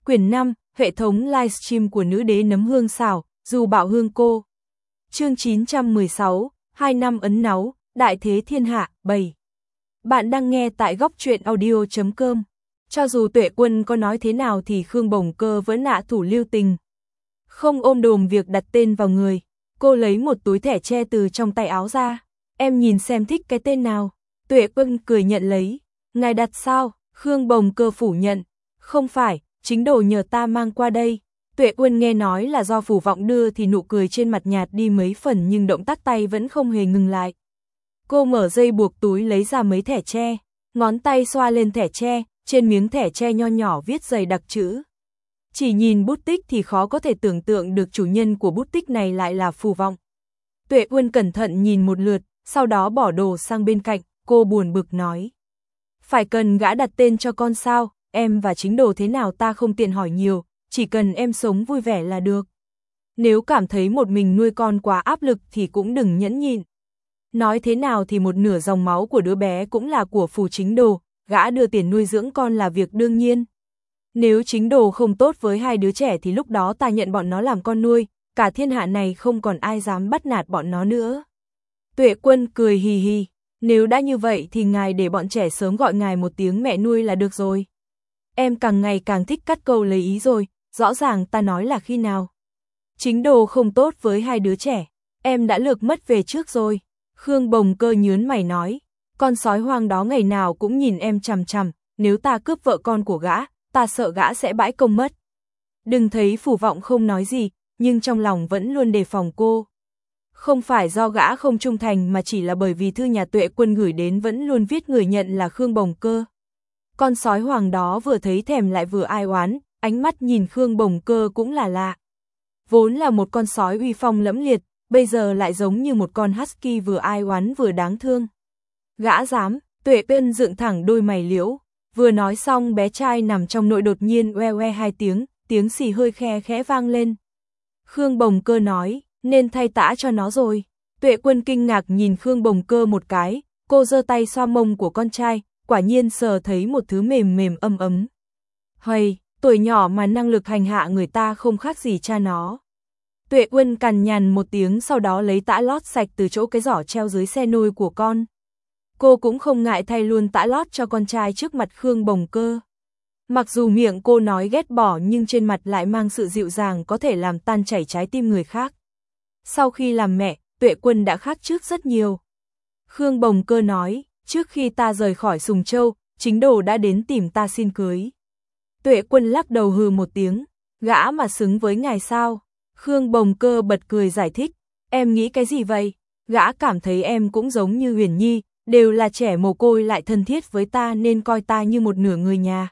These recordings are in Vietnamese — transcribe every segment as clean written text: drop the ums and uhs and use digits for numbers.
Quyển 5, hệ thống livestream của nữ đế nấm hương xào, dù bảo hương cô. Chương 916, 2 năm ấn náu, đại thế thiên hạ, 7. Bạn đang nghe tại góc truyện audio.com. Cho dù Tuệ Quân có nói thế nào thì Khương Bồng Cơ vẫn hạ thủ lưu tình. Không ôm đồm việc đặt tên vào người, cô lấy một túi thẻ tre từ trong tay áo ra. Em nhìn xem thích cái tên nào. Tuệ Quân cười nhận lấy. Ngài đặt sao? Khương Bồng Cơ phủ nhận. Không phải, chính đồ nhờ ta mang qua đây. Tuệ Quân nghe nói là do Phủ Vọng đưa thì nụ cười trên mặt nhạt đi mấy phần nhưng động tác tay vẫn không hề ngừng lại. Cô mở dây buộc túi lấy ra mấy thẻ tre, ngón tay xoa lên thẻ tre, trên miếng thẻ tre nho nhỏ viết dày đặc chữ. Chỉ nhìn bút tích thì khó có thể tưởng tượng được chủ nhân của bút tích này lại là Phủ Vọng. Tuệ Quân cẩn thận nhìn một lượt, sau đó bỏ đồ sang bên cạnh, cô buồn bực nói. Phải cần gã đặt tên cho con sao, em và chính đồ thế nào ta không tiện hỏi nhiều, chỉ cần em sống vui vẻ là được. Nếu cảm thấy một mình nuôi con quá áp lực thì cũng đừng nhẫn nhịn. Nói thế nào thì một nửa dòng máu của đứa bé cũng là của Phủ chính đồ, gã đưa tiền nuôi dưỡng con là việc đương nhiên. Nếu chính đồ không tốt với hai đứa trẻ thì lúc đó ta nhận bọn nó làm con nuôi, cả thiên hạ này không còn ai dám bắt nạt bọn nó nữa. Tuệ Quân cười hì hì, nếu đã như vậy thì ngài để bọn trẻ sớm gọi ngài một tiếng mẹ nuôi là được rồi. Em càng ngày càng thích cắt câu lấy ý rồi, rõ ràng ta nói là khi nào. Chính đồ không tốt với hai đứa trẻ, em đã lược mất về trước rồi. Khương Bồng Cơ nhớn mày nói, con sói hoang đó ngày nào cũng nhìn em chằm chằm, nếu ta cướp vợ con của gã, ta sợ gã sẽ bãi công mất. Đừng thấy Phủ Vọng không nói gì, nhưng trong lòng vẫn luôn đề phòng cô. Không phải do gã không trung thành mà chỉ là bởi vì thư nhà Tuệ Quân gửi đến vẫn luôn viết người nhận là Khương Bồng Cơ. Con sói hoàng đó vừa thấy thèm lại vừa ai oán, ánh mắt nhìn Khương Bồng Cơ cũng là lạ. Vốn là một con sói uy phong lẫm liệt, bây giờ lại giống như một con husky vừa ai oán vừa đáng thương. Gã dám, Tuệ Quân dựng thẳng đôi mày liễu, vừa nói xong bé trai nằm trong nội đột nhiên oe oe hai tiếng, tiếng xì hơi khe khẽ vang lên. Khương Bồng Cơ nói, nên thay tã cho nó rồi. Tuệ Quân kinh ngạc nhìn Khương Bồng Cơ một cái, cô giơ tay xoa mông của con trai, quả nhiên sờ thấy một thứ mềm mềm ấm ấm. Hây, tuổi nhỏ mà năng lực hành hạ người ta không khác gì cha nó. Tuệ Quân cằn nhằn một tiếng sau đó lấy tã lót sạch từ chỗ cái giỏ treo dưới xe nôi của con. Cô cũng không ngại thay luôn tã lót cho con trai trước mặt Khương Bồng Cơ. Mặc dù miệng cô nói ghét bỏ nhưng trên mặt lại mang sự dịu dàng có thể làm tan chảy trái tim người khác. Sau khi làm mẹ, Tuệ Quân đã khác trước rất nhiều. Khương Bồng Cơ nói, trước khi ta rời khỏi Sùng Châu, chính đồ đã đến tìm ta xin cưới. Tuệ Quân lắc đầu hừ một tiếng, gã mà xứng với ngài sao? Khương Bồng Cơ bật cười giải thích, em nghĩ cái gì vậy? Gã cảm thấy em cũng giống như Huyền Nhi, đều là trẻ mồ côi lại thân thiết với ta nên coi ta như một nửa người nhà.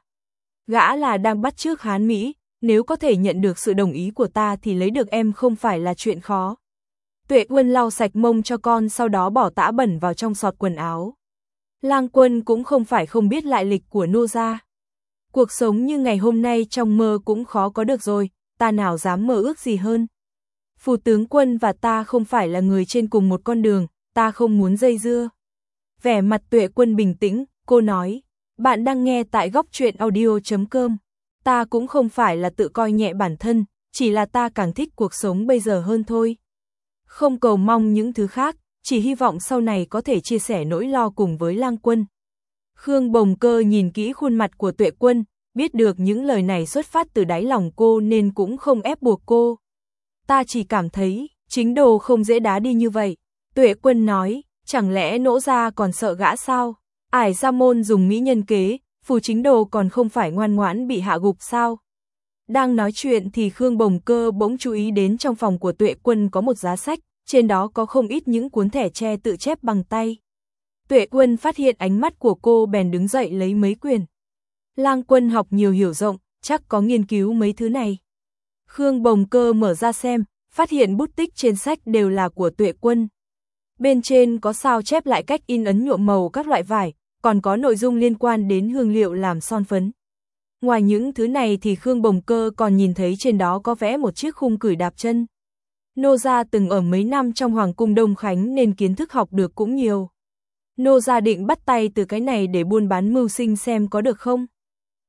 Gã là đang bắt chước Hán Mỹ, nếu có thể nhận được sự đồng ý của ta thì lấy được em không phải là chuyện khó. Tuệ Quân lau sạch mông cho con sau đó bỏ tã bẩn vào trong xọt quần áo. Lang Quân cũng không phải không biết lại lịch của nô gia. Cuộc sống như ngày hôm nay trong mơ cũng khó có được rồi, ta nào dám mơ ước gì hơn. Phủ tướng quân và ta không phải là người trên cùng một con đường, ta không muốn dây dưa. Vẻ mặt Tuệ Quân bình tĩnh, cô nói, bạn đang nghe tại góc truyện audio.com. Ta cũng không phải là tự coi nhẹ bản thân, chỉ là ta càng thích cuộc sống bây giờ hơn thôi. Không cầu mong những thứ khác, chỉ hy vọng sau này có thể chia sẻ nỗi lo cùng với Lang Quân. Khương Bồng Cơ nhìn kỹ khuôn mặt của Tuệ Quân, biết được những lời này xuất phát từ đáy lòng cô nên cũng không ép buộc cô. Ta chỉ cảm thấy, chính đồ không dễ đá đi như vậy. Tuệ Quân nói, chẳng lẽ Nỗ gia còn sợ gã sao? Ải Gia Môn dùng mỹ nhân kế, Phủ chính đồ còn không phải ngoan ngoãn bị hạ gục sao? Đang nói chuyện thì Khương Bồng Cơ bỗng chú ý đến trong phòng của Tuệ Quân có một giá sách, trên đó có không ít những cuốn thẻ tre tự chép bằng tay. Tuệ Quân phát hiện ánh mắt của cô bèn đứng dậy lấy mấy quyển. Lang Quân học nhiều hiểu rộng, chắc có nghiên cứu mấy thứ này. Khương Bồng Cơ mở ra xem, phát hiện bút tích trên sách đều là của Tuệ Quân. Bên trên có sao chép lại cách in ấn nhuộm màu các loại vải, còn có nội dung liên quan đến hương liệu làm son phấn. Ngoài những thứ này thì Khương Bồng Cơ còn nhìn thấy trên đó có vẽ một chiếc khung cửi đạp chân. Nô gia từng ở mấy năm trong Hoàng cung Đông Khánh nên kiến thức học được cũng nhiều. Nô gia định bắt tay từ cái này để buôn bán mưu sinh xem có được không.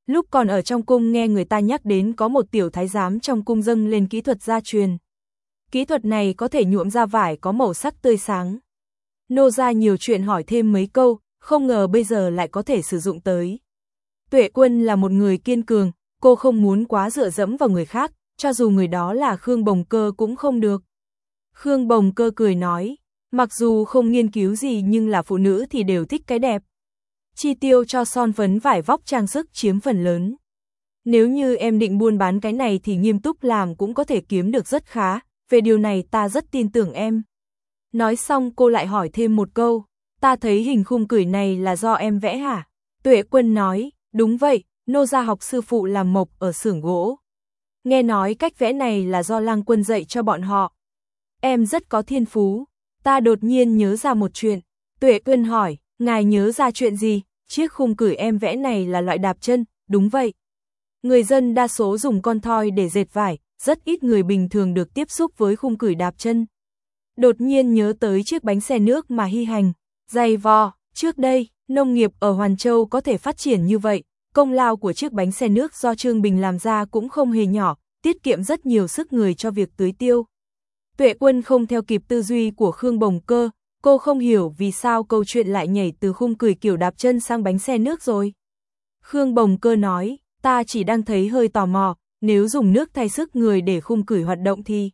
Lúc còn ở trong cung nghe người ta nhắc đến có một tiểu thái giám trong cung dâng lên kỹ thuật gia truyền. Kỹ thuật này có thể nhuộm ra vải có màu sắc tươi sáng. Nô ra nhiều chuyện hỏi thêm mấy câu, không ngờ bây giờ lại có thể sử dụng tới. Tuệ Quân là một người kiên cường, cô không muốn quá dựa dẫm vào người khác, cho dù người đó là Khương Bồng Cơ cũng không được. Khương Bồng Cơ cười nói, mặc dù không nghiên cứu gì nhưng là phụ nữ thì đều thích cái đẹp. Chi tiêu cho son phấn vải vóc trang sức chiếm phần lớn. Nếu như em định buôn bán cái này thì nghiêm túc làm cũng có thể kiếm được rất khá, về điều này ta rất tin tưởng em. Nói xong cô lại hỏi thêm một câu, ta thấy hình khung cửi này là do em vẽ hả? Tuệ Quân nói, đúng vậy, nô gia học sư phụ làm mộc ở xưởng gỗ. Nghe nói cách vẽ này là do Lang Quân dạy cho bọn họ. Em rất có thiên phú. Ta đột nhiên nhớ ra một chuyện. Tuệ Quân hỏi, ngài nhớ ra chuyện gì? Chiếc khung cửi em vẽ này là loại đạp chân, đúng vậy. Người dân đa số dùng con thoi để dệt vải, rất ít người bình thường được tiếp xúc với khung cửi đạp chân. Đột nhiên nhớ tới chiếc bánh xe nước mà Hy Hành, dày vò, trước đây, nông nghiệp ở Hoàn Châu có thể phát triển như vậy, công lao của chiếc bánh xe nước do Trương Bình làm ra cũng không hề nhỏ, tiết kiệm rất nhiều sức người cho việc tưới tiêu. Tuệ Quân không theo kịp tư duy của Khương Bồng Cơ, cô không hiểu vì sao câu chuyện lại nhảy từ khung cửi kiểu đạp chân sang bánh xe nước rồi. Khương Bồng Cơ nói, ta chỉ đang thấy hơi tò mò, nếu dùng nước thay sức người để khung cửi hoạt động thì...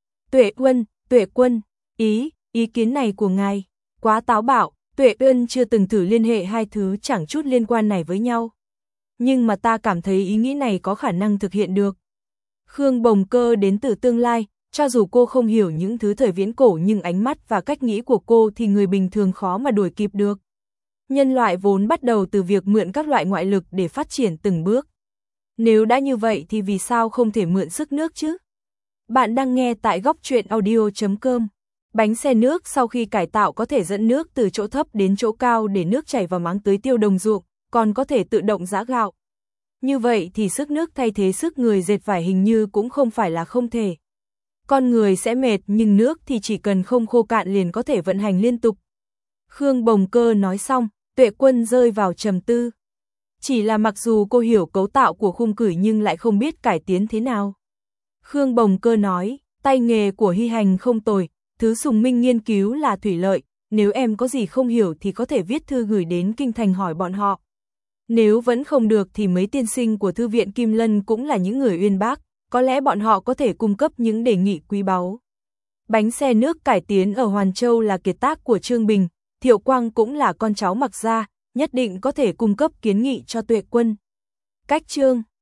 Tuệ Quân, ý kiến này của ngài, quá táo bạo, Tuệ Quân chưa từng thử liên hệ hai thứ chẳng chút liên quan này với nhau. Nhưng mà ta cảm thấy ý nghĩ này có khả năng thực hiện được. Khương Bồng Cơ đến từ tương lai, cho dù cô không hiểu những thứ thời viễn cổ nhưng ánh mắt và cách nghĩ của cô thì người bình thường khó mà đuổi kịp được. Nhân loại vốn bắt đầu từ việc mượn các loại ngoại lực để phát triển từng bước. Nếu đã như vậy thì vì sao không thể mượn sức nước chứ? Bạn đang nghe tại góc truyện audio.com. Bánh xe nước sau khi cải tạo có thể dẫn nước từ chỗ thấp đến chỗ cao để nước chảy vào máng tưới tiêu đồng ruộng, còn có thể tự động giã gạo. Như vậy thì sức nước thay thế sức người dệt vải hình như cũng không phải là không thể. Con người sẽ mệt nhưng nước thì chỉ cần không khô cạn liền có thể vận hành liên tục. Khương Bồng Cơ nói xong, Tuệ Quân rơi vào trầm tư. Chỉ là mặc dù cô hiểu cấu tạo của khung cửi nhưng lại không biết cải tiến thế nào. Khương Bồng Cơ nói, tay nghề của Hy Hành không tồi, thứ Sùng Minh nghiên cứu là thủy lợi, nếu em có gì không hiểu thì có thể viết thư gửi đến Kinh Thành hỏi bọn họ. Nếu vẫn không được thì mấy tiên sinh của Thư viện Kim Lân cũng là những người uyên bác, có lẽ bọn họ có thể cung cấp những đề nghị quý báu. Bánh xe nước cải tiến ở Hoàn Châu là kiệt tác của Trương Bình, Thiệu Quang cũng là con cháu Mạc gia, nhất định có thể cung cấp kiến nghị cho Tuệ Quân. Cách chương